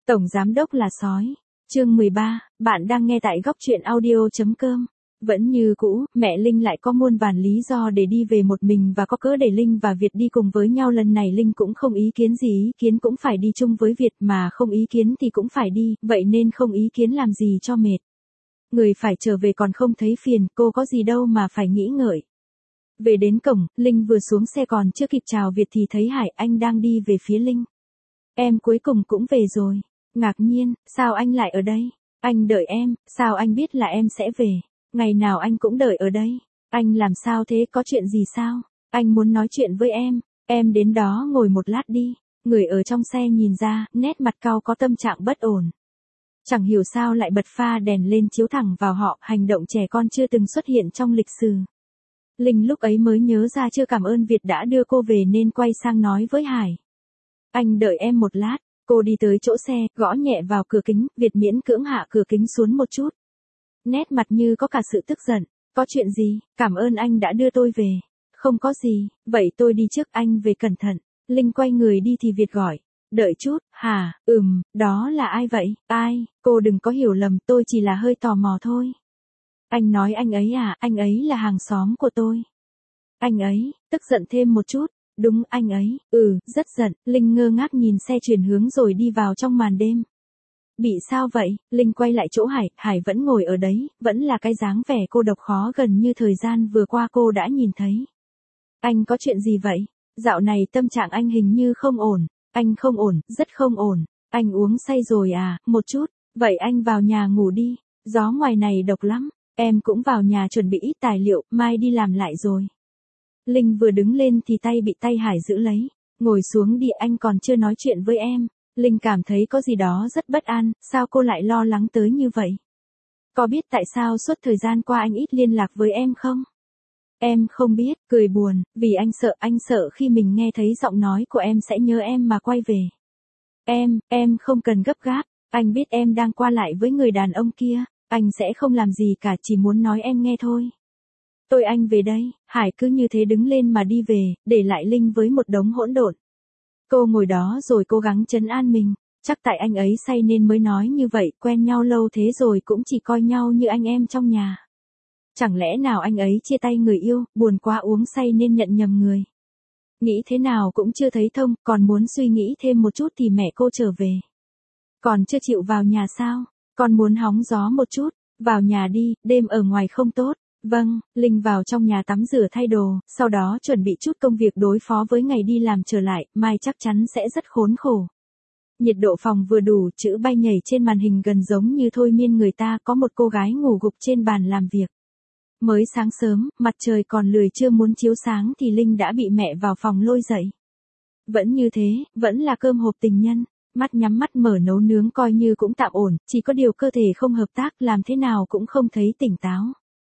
Tổng giám đốc là sói. Chương 13, bạn đang nghe tại góc truyện audio.com. Vẫn như cũ, mẹ Linh lại có muôn vàn lý do để đi về một mình và có cớ để Linh và Việt đi cùng với nhau. Lần này Linh cũng không ý kiến gì, ý kiến cũng phải đi chung với Việt, mà không ý kiến thì cũng phải đi, vậy nên không ý kiến làm gì cho mệt. Người phải trở về còn không thấy phiền, cô có gì đâu mà phải nghĩ ngợi. Về đến cổng, Linh vừa xuống xe còn chưa kịp chào Việt thì thấy Hải Anh đang đi về phía Linh. Em cuối cùng cũng về rồi. Ngạc nhiên, sao anh lại ở đây? Anh đợi em, sao anh biết là em sẽ về? Ngày nào anh cũng đợi ở đây. Anh làm sao thế, có chuyện gì sao? Anh muốn nói chuyện với em đến đó ngồi một lát đi. Người ở trong xe nhìn ra, nét mặt cau có tâm trạng bất ổn. Chẳng hiểu sao lại bật pha đèn lên chiếu thẳng vào họ, hành động trẻ con chưa từng xuất hiện trong lịch sử. Linh lúc ấy mới nhớ ra chưa cảm ơn Việt đã đưa cô về nên quay sang nói với Hải. Anh đợi em một lát. Cô đi tới chỗ xe, gõ nhẹ vào cửa kính, Việt miễn cưỡng hạ cửa kính xuống một chút. Nét mặt như có cả sự tức giận. Có chuyện gì? Cảm ơn anh đã đưa tôi về. Không có gì, vậy tôi đi trước, anh về cẩn thận. Linh quay người đi thì Việt gọi. Đợi chút, hả, đó là ai vậy? Ai? Cô đừng có hiểu lầm, tôi chỉ là hơi tò mò thôi. Anh nói anh ấy à, anh ấy là hàng xóm của tôi. Anh ấy, tức giận thêm một chút. Đúng, anh ấy, rất giận. Linh ngơ ngác nhìn xe chuyển hướng rồi đi vào trong màn đêm. Bị sao vậy? Linh quay lại chỗ Hải vẫn ngồi ở đấy, vẫn là cái dáng vẻ cô độc khó gần như thời gian vừa qua cô đã nhìn thấy. Anh có chuyện gì vậy? Dạo này tâm trạng anh hình như không ổn. Anh không ổn, rất không ổn. Anh uống say rồi à, một chút. Vậy anh vào nhà ngủ đi, gió ngoài này độc lắm. Em cũng vào nhà chuẩn bị ít tài liệu, mai đi làm lại rồi. Linh vừa đứng lên thì tay bị tay Hải giữ lấy. Ngồi xuống đi, anh còn chưa nói chuyện với em. Linh cảm thấy có gì đó rất bất an, sao cô lại lo lắng tới như vậy? Có biết tại sao suốt thời gian qua anh ít liên lạc với em không? Em không biết, cười buồn, vì anh sợ khi mình nghe thấy giọng nói của em sẽ nhớ em mà quay về. Em không cần gấp gáp, anh biết em đang qua lại với người đàn ông kia, anh sẽ không làm gì cả, chỉ muốn nói em nghe thôi. Anh về đây. Hải cứ như thế đứng lên mà đi về, để lại Linh với một đống hỗn độn. Cô ngồi đó rồi cố gắng trấn an mình, chắc tại anh ấy say nên mới nói như vậy, quen nhau lâu thế rồi cũng chỉ coi nhau như anh em trong nhà. Chẳng lẽ nào anh ấy chia tay người yêu, buồn quá uống say nên nhận nhầm người. Nghĩ thế nào cũng chưa thấy thông, còn muốn suy nghĩ thêm một chút thì mẹ cô trở về. Còn chưa chịu vào nhà sao? Con muốn hóng gió một chút, vào nhà đi, đêm ở ngoài không tốt. Vâng, Linh vào trong nhà tắm rửa thay đồ, sau đó chuẩn bị chút công việc đối phó với ngày đi làm trở lại, mai chắc chắn sẽ rất khốn khổ. Nhiệt độ phòng vừa đủ, chữ bay nhảy trên màn hình gần giống như thôi miên người ta, có một cô gái ngủ gục trên bàn làm việc. Mới sáng sớm, mặt trời còn lười chưa muốn chiếu sáng thì Linh đã bị mẹ vào phòng lôi dậy. Vẫn như thế, vẫn là cơm hộp tình nhân, mắt nhắm mắt mở nấu nướng coi như cũng tạm ổn, chỉ có điều cơ thể không hợp tác, làm thế nào cũng không thấy tỉnh táo.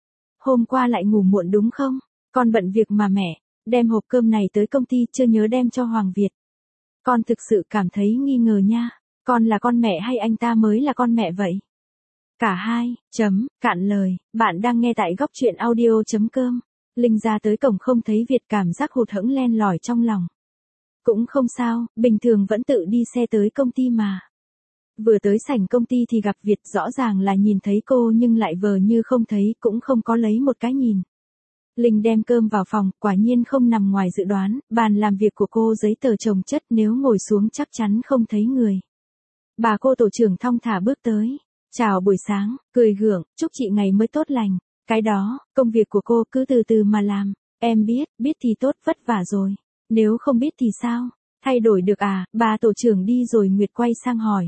Hôm qua lại ngủ muộn đúng không? Con bận việc mà mẹ, đem hộp cơm này tới công ty chưa nhớ đem cho Hoàng Việt. Con thực sự cảm thấy nghi ngờ nha, con là con mẹ hay anh ta mới là con mẹ vậy? Cả hai, cạn lời, bạn đang nghe tại góc truyện audio.com. Linh ra tới cổng không thấy Việt, cảm giác hụt hẫng len lỏi trong lòng. Cũng không sao, bình thường vẫn tự đi xe tới công ty mà. Vừa tới sảnh công ty thì gặp Việt, rõ ràng là nhìn thấy cô nhưng lại vờ như không thấy, cũng không có lấy một cái nhìn. Linh đem cơm vào phòng, quả nhiên không nằm ngoài dự đoán, bàn làm việc của cô giấy tờ chồng chất, nếu ngồi xuống chắc chắn không thấy người. Bà cô tổ trưởng thong thả bước tới. Chào buổi sáng, cười gượng, chúc chị ngày mới tốt lành. Cái đó, công việc của cô cứ từ từ mà làm. Em biết thì tốt, vất vả rồi. Nếu không biết thì sao? Thay đổi được à? Bà tổ trưởng đi rồi Nguyệt quay sang hỏi.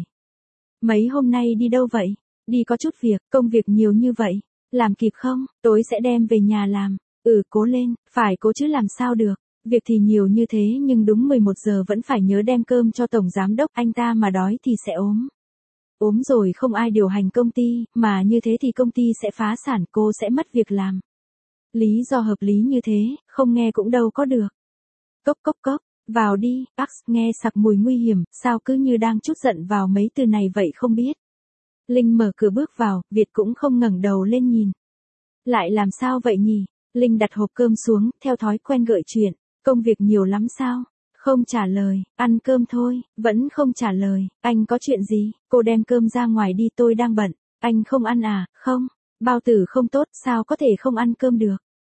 Mấy hôm nay đi đâu vậy? Đi có chút việc, công việc nhiều như vậy. Làm kịp không? Tối sẽ đem về nhà làm. Cố lên, phải cố chứ làm sao được. Việc thì nhiều như thế nhưng đúng 11 giờ vẫn phải nhớ đem cơm cho tổng giám đốc, anh ta mà đói thì sẽ ốm. Ốm rồi không ai điều hành công ty, mà như thế thì công ty sẽ phá sản, cô sẽ mất việc làm. Lý do hợp lý như thế, không nghe cũng đâu có được. Cốc, vào đi, nghe sặc mùi nguy hiểm, sao cứ như đang trút giận vào mấy từ này vậy không biết. Linh mở cửa bước vào, Việt cũng không ngẩng đầu lên nhìn. Lại làm sao vậy nhỉ? Linh đặt hộp cơm xuống, theo thói quen gợi chuyện, công việc nhiều lắm sao? Không trả lời, ăn cơm thôi, vẫn không trả lời, anh có chuyện gì, cô đem cơm ra ngoài đi tôi đang bận, anh không ăn à, không, bao tử không tốt sao có thể không ăn cơm được.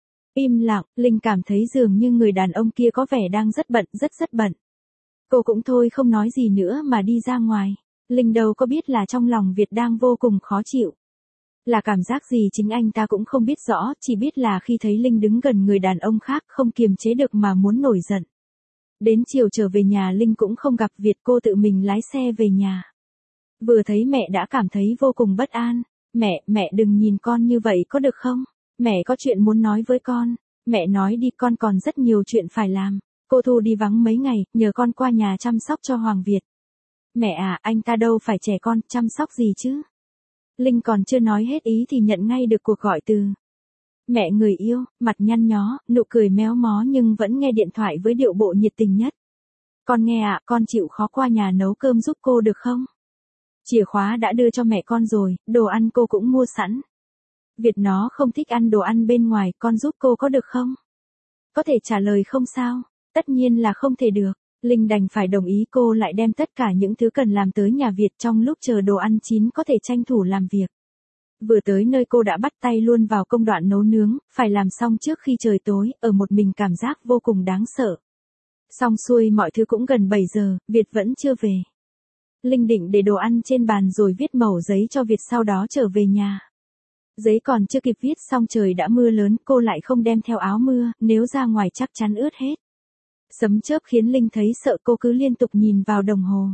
Im lặng, Linh cảm thấy dường như người đàn ông kia có vẻ đang rất bận, rất bận. Cô cũng thôi không nói gì nữa mà đi ra ngoài. Linh đâu có biết là trong lòng Việt đang vô cùng khó chịu. Là cảm giác gì chính anh ta cũng không biết rõ, chỉ biết là khi thấy Linh đứng gần người đàn ông khác không kiềm chế được mà muốn nổi giận. Đến chiều trở về nhà Linh cũng không gặp Việt, cô tự mình lái xe về nhà. Vừa thấy mẹ đã cảm thấy vô cùng bất an. Mẹ đừng nhìn con như vậy có được không? Mẹ có chuyện muốn nói với con. Mẹ nói đi, con còn rất nhiều chuyện phải làm. Cô Thu đi vắng mấy ngày, nhờ con qua nhà chăm sóc cho Hoàng Việt. Mẹ à, anh ta đâu phải trẻ con, chăm sóc gì chứ? Linh còn chưa nói hết ý thì nhận ngay được cuộc gọi từ mẹ người yêu, mặt nhăn nhó, nụ cười méo mó nhưng vẫn nghe điện thoại với điệu bộ nhiệt tình nhất. Con nghe ạ, con chịu khó qua nhà nấu cơm giúp cô được không? Chìa khóa đã đưa cho mẹ con rồi, đồ ăn cô cũng mua sẵn. Việt nó không thích ăn đồ ăn bên ngoài, con giúp cô có được không? Có thể trả lời không sao? Tất nhiên là không thể được. Linh đành phải đồng ý, cô lại đem tất cả những thứ cần làm tới nhà Việt trong lúc chờ đồ ăn chín có thể tranh thủ làm việc. Vừa tới nơi cô đã bắt tay luôn vào công đoạn nấu nướng, phải làm xong trước khi trời tối, ở một mình cảm giác vô cùng đáng sợ. Xong xuôi mọi thứ cũng gần 7 giờ, Việt vẫn chưa về. Linh định để đồ ăn trên bàn rồi viết mẩu giấy cho Việt sau đó trở về nhà. Giấy còn chưa kịp viết xong trời đã mưa lớn, cô lại không đem theo áo mưa, nếu ra ngoài chắc chắn ướt hết. Sấm chớp khiến Linh thấy sợ, cô cứ liên tục nhìn vào đồng hồ.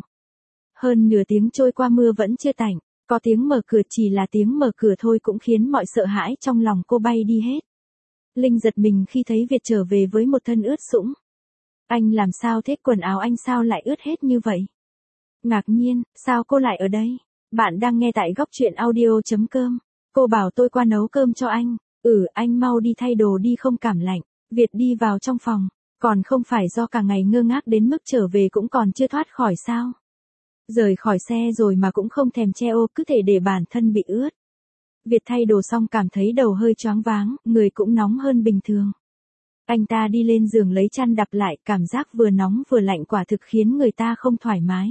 Hơn nửa tiếng trôi qua mưa vẫn chưa tạnh, có tiếng mở cửa, chỉ là tiếng mở cửa thôi cũng khiến mọi sợ hãi trong lòng cô bay đi hết. Linh giật mình khi thấy Việt trở về với một thân ướt sũng. Anh làm sao thế, quần áo anh sao lại ướt hết như vậy? Ngạc nhiên, sao cô lại ở đây? Bạn đang nghe tại góc truyện audio.com. Cô bảo tôi qua nấu cơm cho anh. Anh mau đi thay đồ đi không cảm lạnh. Việt đi vào trong phòng. Còn không phải do cả ngày ngơ ngác đến mức trở về cũng còn chưa thoát khỏi sao? Rời khỏi xe rồi mà cũng không thèm che ô, cứ thể để bản thân bị ướt. Việt thay đồ xong cảm thấy đầu hơi choáng váng, người cũng nóng hơn bình thường. Anh ta đi lên giường lấy chăn đắp lại, cảm giác vừa nóng vừa lạnh quả thực khiến người ta không thoải mái.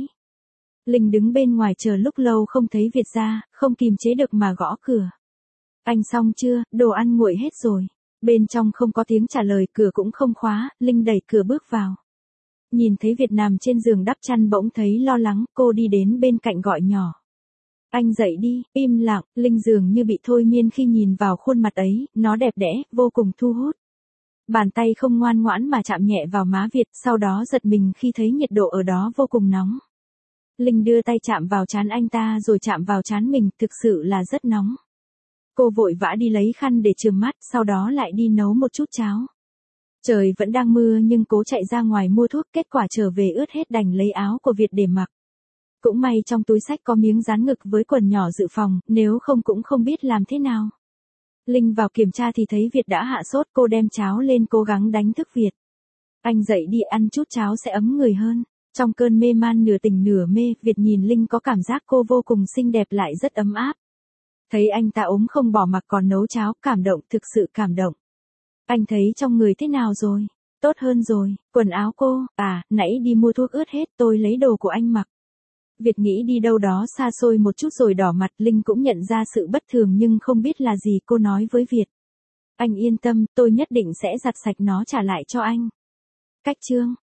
Linh đứng bên ngoài chờ lúc lâu không thấy Việt ra, không kìm chế được mà gõ cửa. Anh xong chưa, đồ ăn nguội hết rồi. Bên trong không có tiếng trả lời, cửa cũng không khóa, Linh đẩy cửa bước vào. Nhìn thấy Việt nằm trên giường đắp chăn bỗng thấy lo lắng, cô đi đến bên cạnh gọi nhỏ. Anh dậy đi, im lặng, Linh dường như bị thôi miên khi nhìn vào khuôn mặt ấy, nó đẹp đẽ, vô cùng thu hút. Bàn tay không ngoan ngoãn mà chạm nhẹ vào má Việt, sau đó giật mình khi thấy nhiệt độ ở đó vô cùng nóng. Linh đưa tay chạm vào trán anh ta rồi chạm vào trán mình, thực sự là rất nóng. Cô vội vã đi lấy khăn để chườm mắt, sau đó lại đi nấu một chút cháo. Trời vẫn đang mưa nhưng cố chạy ra ngoài mua thuốc, kết quả trở về ướt hết đành lấy áo của Việt để mặc. Cũng may trong túi xách có miếng dán ngực với quần nhỏ dự phòng, nếu không cũng không biết làm thế nào. Linh vào kiểm tra thì thấy Việt đã hạ sốt, cô đem cháo lên cố gắng đánh thức Việt. Anh dậy đi, ăn chút cháo sẽ ấm người hơn. Trong cơn mê man nửa tỉnh nửa mê, Việt nhìn Linh có cảm giác cô vô cùng xinh đẹp lại rất ấm áp. Thấy anh ta ốm không bỏ mặc còn nấu cháo, cảm động, thực sự cảm động. Anh thấy trong người thế nào rồi? Tốt hơn rồi, quần áo cô, nãy đi mua thuốc ướt hết, tôi lấy đồ của anh mặc. Việt nghĩ đi đâu đó xa xôi một chút rồi đỏ mặt, Linh cũng nhận ra sự bất thường nhưng không biết là gì, cô nói với Việt. Anh yên tâm, tôi nhất định sẽ giặt sạch nó trả lại cho anh. Cách chương